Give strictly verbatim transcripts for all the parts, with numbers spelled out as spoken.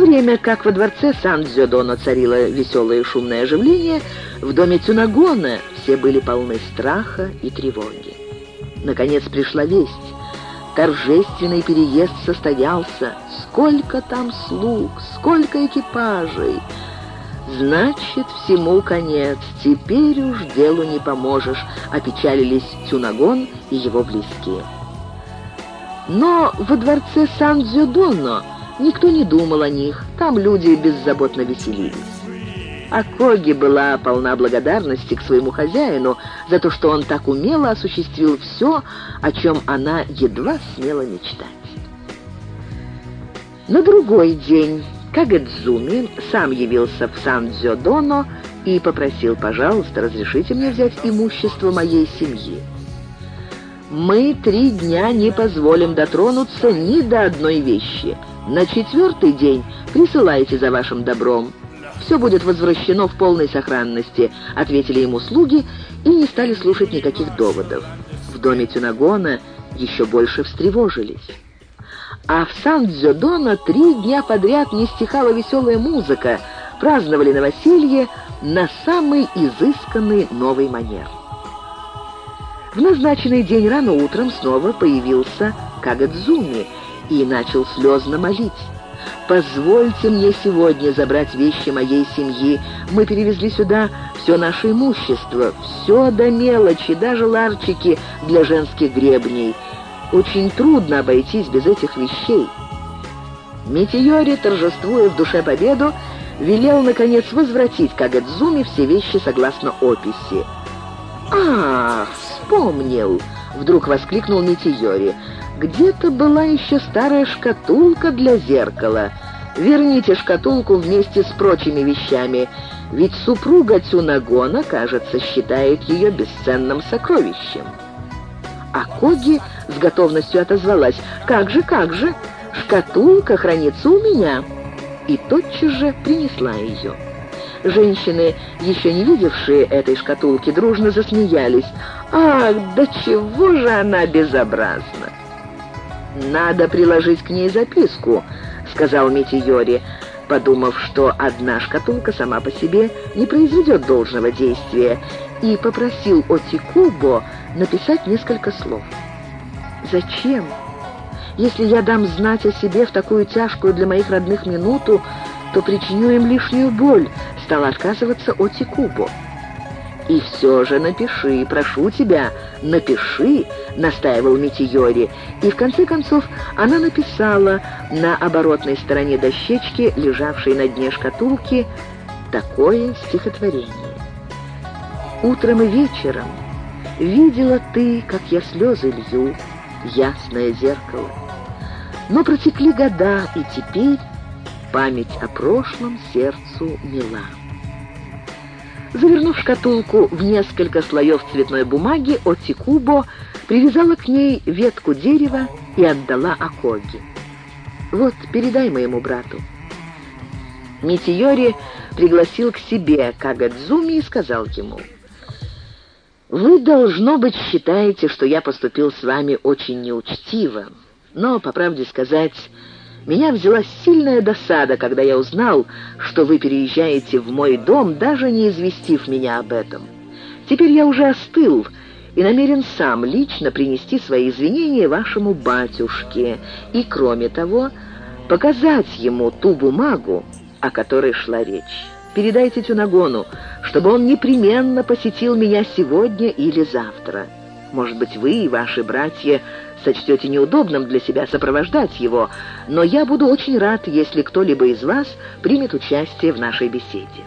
время как во дворце Сан-Дзёдоно царило веселое и шумное оживление, в доме Цюнагона все были полны страха и тревоги. Наконец пришла весть. Торжественный переезд состоялся. Сколько там слуг, сколько экипажей! Значит, всему конец. Теперь уж делу не поможешь, опечалились Цюнагон и его близкие. Но во дворце Сан-Дзёдоно никто не думал о них, там люди беззаботно веселились. А Коги была полна благодарности к своему хозяину за то, что он так умело осуществил все, о чем она едва смела мечтать. На другой день Кагэдзуми сам явился в Сан-Дзёдоно и попросил: «Пожалуйста, разрешите мне взять имущество моей семьи. Мы три дня не позволим дотронуться ни до одной вещи. На четвертый день присылайте за вашим добром. Все будет возвращено в полной сохранности», — ответили ему слуги и не стали слушать никаких доводов. В доме Цюнагона еще больше встревожились. А в Сан-Дзёдоно три дня подряд не стихала веселая музыка, праздновали новоселье на самый изысканный новый манер. В назначенный день рано утром снова появился Кагэдзуми и начал слезно молить: «Позвольте мне сегодня забрать вещи моей семьи. Мы перевезли сюда все наше имущество, все до мелочи, даже ларчики для женских гребней. Очень трудно обойтись без этих вещей». Митиори, торжествуя в душе победу, велел, наконец, возвратить Кагэдзуми все вещи согласно описи. «Ах, вспомнил!» — вдруг воскликнул Митиори. «Где-то была еще старая шкатулка для зеркала. Верните шкатулку вместе с прочими вещами, ведь супруга Цюнагона, кажется, считает ее бесценным сокровищем». А Коги с готовностью отозвалась: «Как же, как же! Шкатулка хранится у меня!» И тотчас же принесла ее. Женщины, еще не видевшие этой шкатулки, дружно засмеялись. «Ах, да чего же она безобразна!» «Надо приложить к ней записку», — сказал Митиори, подумав, что одна шкатулка сама по себе не произведет должного действия, и попросил Отикубо написать несколько слов. «Зачем? Если я дам знать о себе в такую тяжкую для моих родных минуту, то причиню им лишнюю боль», — стал отказываться Отикубо. «И все же напиши, прошу тебя, напиши», — настаивал Митиори, и в конце концов она написала на оборотной стороне дощечки, лежавшей на дне шкатулки, такое стихотворение: «Утром и вечером видела ты, как я слезы лью, ясное зеркало. Но протекли года, и теперь память о прошлом сердцу мила». Завернув шкатулку в несколько слоев цветной бумаги, Отикубо привязала к ней ветку дерева и отдала Акоги. «Вот, передай моему брату». Митиори пригласил к себе Кагэдзуми и сказал ему: «Вы, должно быть, считаете, что я поступил с вами очень неучтиво, но, по правде сказать, меня взяла сильная досада, когда я узнал, что вы переезжаете в мой дом, даже не известив меня об этом. Теперь я уже остыл и намерен сам лично принести свои извинения вашему батюшке и, кроме того, показать ему ту бумагу, о которой шла речь. Передайте Цюнагону, чтобы он непременно посетил меня сегодня или завтра. Может быть, вы и ваши братья сочтете неудобным для себя сопровождать его, но я буду очень рад, если кто-либо из вас примет участие в нашей беседе».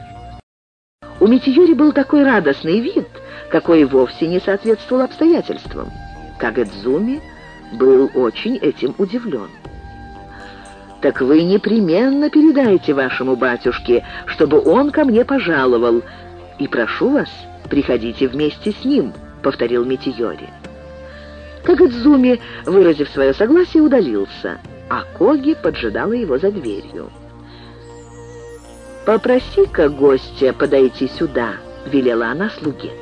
У Митиори был такой радостный вид, какой вовсе не соответствовал обстоятельствам. Кагэдзуми был очень этим удивлен. «Так вы непременно передайте вашему батюшке, чтобы он ко мне пожаловал, и прошу вас, приходите вместе с ним», — повторил Митиори. Кагэдзуми, выразив свое согласие, удалился, а Коги поджидала его за дверью. «Попроси-ка гостя подойти сюда», — велела она слуге.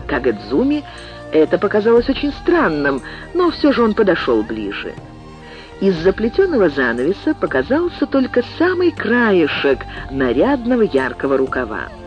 Кагэдзуми это показалось очень странным, но все же он подошел ближе. Из заплетенного занавеса показался только самый краешек нарядного яркого рукава.